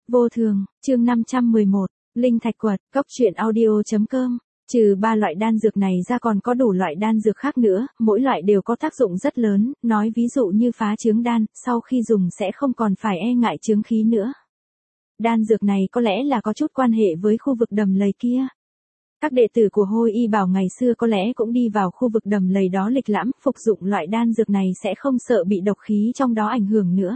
Vô thường, chương 511, Linh Thạch Quật, Cốc truyện audio.com. Trừ 3 loại đan dược này ra còn có đủ loại đan dược khác nữa, mỗi loại đều có tác dụng rất lớn, nói ví dụ như phá chướng đan, sau khi dùng sẽ không còn phải e ngại chướng khí nữa. Đan dược này có lẽ là có chút quan hệ với khu vực đầm lầy kia. Các đệ tử của Hôi Y Bảo ngày xưa có lẽ cũng đi vào khu vực đầm lầy đó lịch lãm, phục dụng loại đan dược này sẽ không sợ bị độc khí trong đó ảnh hưởng nữa.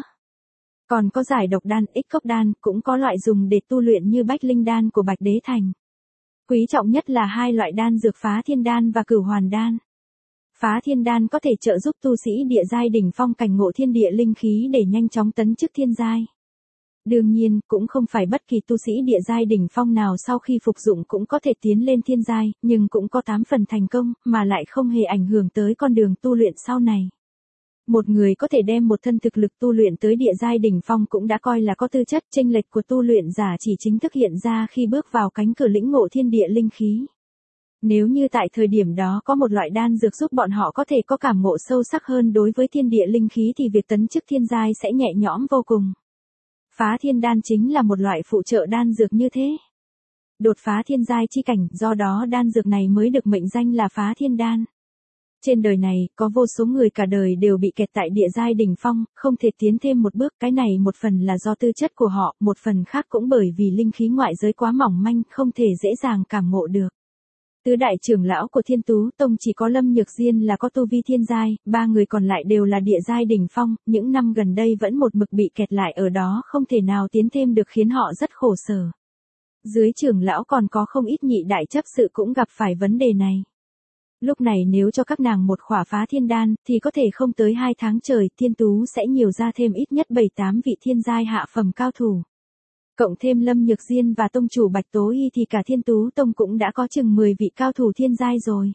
Còn có giải độc đan, ích cốc đan, cũng có loại dùng để tu luyện như Bách Linh đan của Bạch Đế Thành. Quý trọng nhất là hai loại đan dược Phá Thiên đan và Cửu Hoàn đan. Phá Thiên đan có thể trợ giúp tu sĩ địa giai đỉnh phong cảnh ngộ thiên địa linh khí để nhanh chóng tấn chức thiên giai. Đương nhiên, cũng không phải bất kỳ tu sĩ địa giai đỉnh phong nào sau khi phục dụng cũng có thể tiến lên thiên giai, nhưng cũng có 8 phần thành công, mà lại không hề ảnh hưởng tới con đường tu luyện sau này. Một người có thể đem một thân thực lực tu luyện tới địa giai đỉnh phong cũng đã coi là có tư chất, chênh lệch của tu luyện giả chỉ chính thức hiện ra khi bước vào cánh cửa lĩnh ngộ thiên địa linh khí. Nếu như tại thời điểm đó có một loại đan dược giúp bọn họ có thể có cảm ngộ sâu sắc hơn đối với thiên địa linh khí thì việc tấn chức thiên giai sẽ nhẹ nhõm vô cùng. Phá Thiên đan chính là một loại phụ trợ đan dược như thế. Đột phá thiên giai chi cảnh, do đó đan dược này mới được mệnh danh là Phá Thiên đan. Trên đời này, có vô số người cả đời đều bị kẹt tại địa giai đỉnh phong, không thể tiến thêm một bước, cái này một phần là do tư chất của họ, một phần khác cũng bởi vì linh khí ngoại giới quá mỏng manh, không thể dễ dàng cảm ngộ được. Tứ đại trưởng lão của Thiên Tú Tông chỉ có Lâm Nhược Diên là có tu vi thiên giai, 3 người còn lại đều là địa giai đỉnh phong, những năm gần đây vẫn một mực bị kẹt lại ở đó không thể nào tiến thêm được khiến họ rất khổ sở. Dưới trưởng lão còn có không ít nhị đại chấp sự cũng gặp phải vấn đề này. Lúc này nếu cho các nàng một khỏa Phá Thiên đan thì có thể không tới 2 tháng trời Thiên Tú sẽ nhiều ra thêm ít nhất 7-8 vị thiên giai hạ phẩm cao thủ. Cộng thêm Lâm Nhược Diên và tông chủ Bạch Tố Y thì cả Thiên Tú Tông cũng đã có chừng 10 vị cao thủ thiên giai rồi.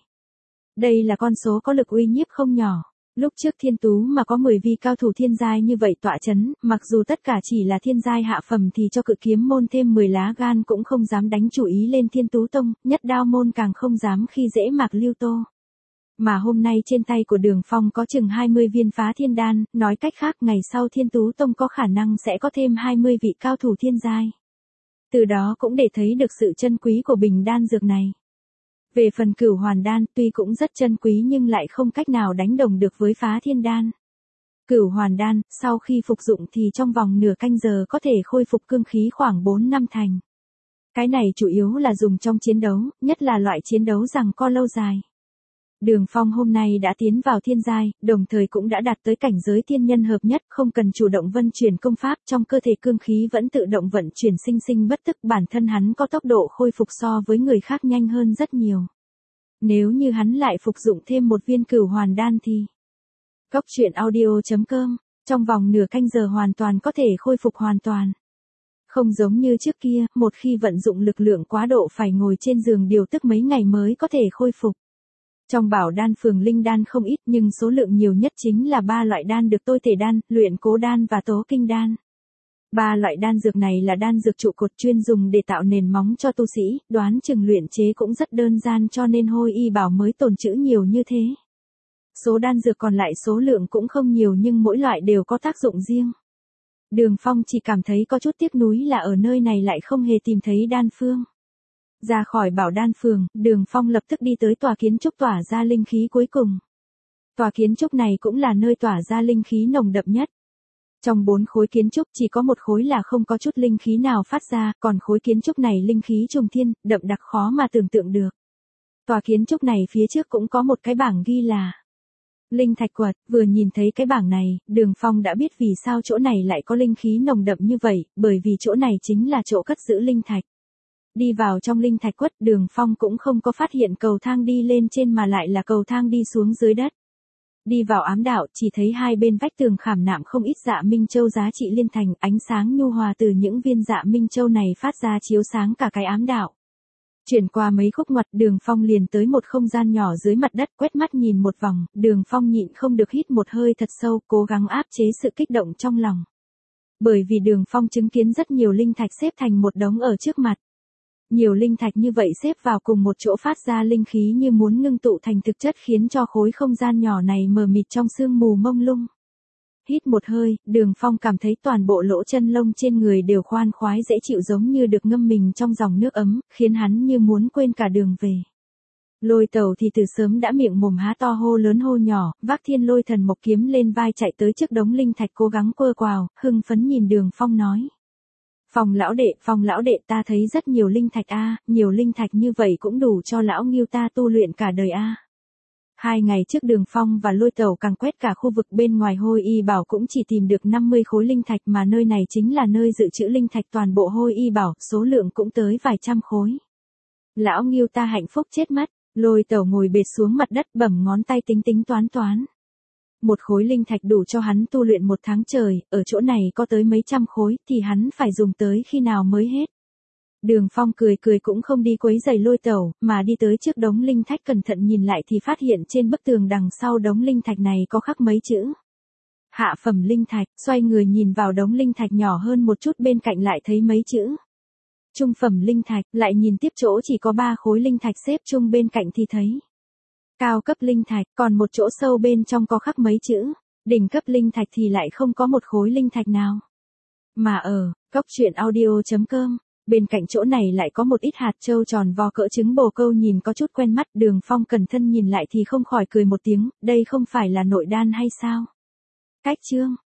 Đây là con số có lực uy nhiếp không nhỏ. Lúc trước Thiên Tú mà có 10 vị cao thủ thiên giai như vậy tọa chấn, mặc dù tất cả chỉ là thiên giai hạ phẩm thì cho Cự Kiếm môn thêm 10 lá gan cũng không dám đánh chủ ý lên Thiên Tú Tông, Nhất Đao môn càng không dám khi dễ Mạc Lưu Tô. Mà hôm nay trên tay của Đường Phong có chừng 20 viên Phá Thiên đan, nói cách khác ngày sau Thiên Tú Tông có khả năng sẽ có thêm 20 vị cao thủ thiên giai. Từ đó cũng để thấy được sự chân quý của bình đan dược này. Về phần Cửu Hoàn đan, tuy cũng rất chân quý nhưng lại không cách nào đánh đồng được với Phá Thiên đan. Cửu Hoàn đan, sau khi phục dụng thì trong vòng nửa canh giờ có thể khôi phục cương khí khoảng 4 năm thành. Cái này chủ yếu là dùng trong chiến đấu, nhất là loại chiến đấu giằng co lâu dài. Đường Phong hôm nay đã tiến vào thiên giai, đồng thời cũng đã đạt tới cảnh giới thiên nhân hợp nhất, không cần chủ động vân chuyển công pháp, trong cơ thể cương khí vẫn tự động vận chuyển sinh sinh bất tức, bản thân hắn có tốc độ khôi phục so với người khác nhanh hơn rất nhiều. Nếu như hắn lại phục dụng thêm một viên Cửu Hoàn đan thì Cốc truyện audio.com, trong vòng nửa canh giờ hoàn toàn có thể khôi phục hoàn toàn. Không giống như trước kia, một khi vận dụng lực lượng quá độ phải ngồi trên giường điều tức mấy ngày mới có thể khôi phục. Trong bảo đan phường linh đan không ít nhưng số lượng nhiều nhất chính là 3 loại đan được tôi thể đan, luyện cố đan và tố kinh đan. 3 loại đan dược này là đan dược trụ cột chuyên dùng để tạo nền móng cho tu sĩ, đoán chừng luyện chế cũng rất đơn giản cho nên Hôi Y Bảo mới tồn trữ nhiều như thế. Số đan dược còn lại số lượng cũng không nhiều nhưng mỗi loại đều có tác dụng riêng. Đường Phong chỉ cảm thấy có chút tiếc nuối là ở nơi này lại không hề tìm thấy đan phương. Ra khỏi bảo đan phường, Đường Phong lập tức đi tới tòa kiến trúc tỏa ra linh khí cuối cùng. Tòa kiến trúc này cũng là nơi tỏa ra linh khí nồng đậm nhất. Trong 4 khối kiến trúc chỉ có một khối là không có chút linh khí nào phát ra, còn khối kiến trúc này linh khí trùng thiên, đậm đặc khó mà tưởng tượng được. Tòa kiến trúc này phía trước cũng có một cái bảng ghi là Linh Thạch Quật, vừa nhìn thấy cái bảng này, Đường Phong đã biết vì sao chỗ này lại có linh khí nồng đậm như vậy, bởi vì chỗ này chính là chỗ cất giữ linh thạch. Đi vào trong Linh Thạch Quật, Đường Phong cũng không có phát hiện cầu thang đi lên trên mà lại là cầu thang đi xuống dưới đất. Đi vào ám đạo, chỉ thấy hai bên vách tường khảm nạm không ít dạ minh châu giá trị liên thành, ánh sáng nhu hòa từ những viên dạ minh châu này phát ra chiếu sáng cả cái ám đạo. Chuyển qua mấy khúc ngoặt, Đường Phong liền tới một không gian nhỏ dưới mặt đất, quét mắt nhìn một vòng, Đường Phong nhịn không được hít một hơi thật sâu, cố gắng áp chế sự kích động trong lòng. Bởi vì Đường Phong chứng kiến rất nhiều linh thạch xếp thành một đống ở trước mặt. Nhiều linh thạch như vậy xếp vào cùng một chỗ phát ra linh khí như muốn ngưng tụ thành thực chất khiến cho khối không gian nhỏ này mờ mịt trong sương mù mông lung. Hít một hơi, Đường Phong cảm thấy toàn bộ lỗ chân lông trên người đều khoan khoái dễ chịu giống như được ngâm mình trong dòng nước ấm, khiến hắn như muốn quên cả đường về. Lôi Tẩu thì từ sớm đã miệng mồm há to hô lớn hô nhỏ, vác Thiên Lôi Thần Mộc kiếm lên vai chạy tới trước đống linh thạch cố gắng quơ quào, hưng phấn nhìn Đường Phong nói. Phong lão đệ ta thấy rất nhiều linh thạch a, nhiều linh thạch như vậy cũng đủ cho lão Ngưu ta tu luyện cả đời a. 2 ngày trước Đường Phong và Lôi Tẩu càng quét cả khu vực bên ngoài Hôi Y Bảo cũng chỉ tìm được 50 khối linh thạch mà nơi này chính là nơi dự trữ linh thạch toàn bộ Hôi Y Bảo, số lượng cũng tới vài trăm khối. Lão Ngưu ta hạnh phúc chết mất, Lôi Tẩu ngồi bệt xuống mặt đất bẩm ngón tay tính tính toán toán. Một khối linh thạch đủ cho hắn tu luyện 1 tháng trời, ở chỗ này có tới mấy trăm khối thì hắn phải dùng tới khi nào mới hết. Đường Phong cười cười cũng không đi quấy giày Lôi Tẩu, mà đi tới trước đống linh thạch cẩn thận nhìn lại thì phát hiện trên bức tường đằng sau đống linh thạch này có khắc mấy chữ. Hạ phẩm linh thạch, xoay người nhìn vào đống linh thạch nhỏ hơn một chút bên cạnh lại thấy mấy chữ. Trung phẩm linh thạch, lại nhìn tiếp chỗ chỉ có 3 khối linh thạch xếp chung bên cạnh thì thấy. Cao cấp linh thạch, còn một chỗ sâu bên trong có khắc mấy chữ. Đỉnh cấp linh thạch thì lại không có một khối linh thạch nào. Mà ở, coctruyện.audio.com, bên cạnh chỗ này lại có một ít hạt châu tròn vo cỡ trứng bồ câu nhìn có chút quen mắt. Đường Phong cẩn thận nhìn lại thì không khỏi cười một tiếng, đây không phải là nội đan hay sao? Cách chương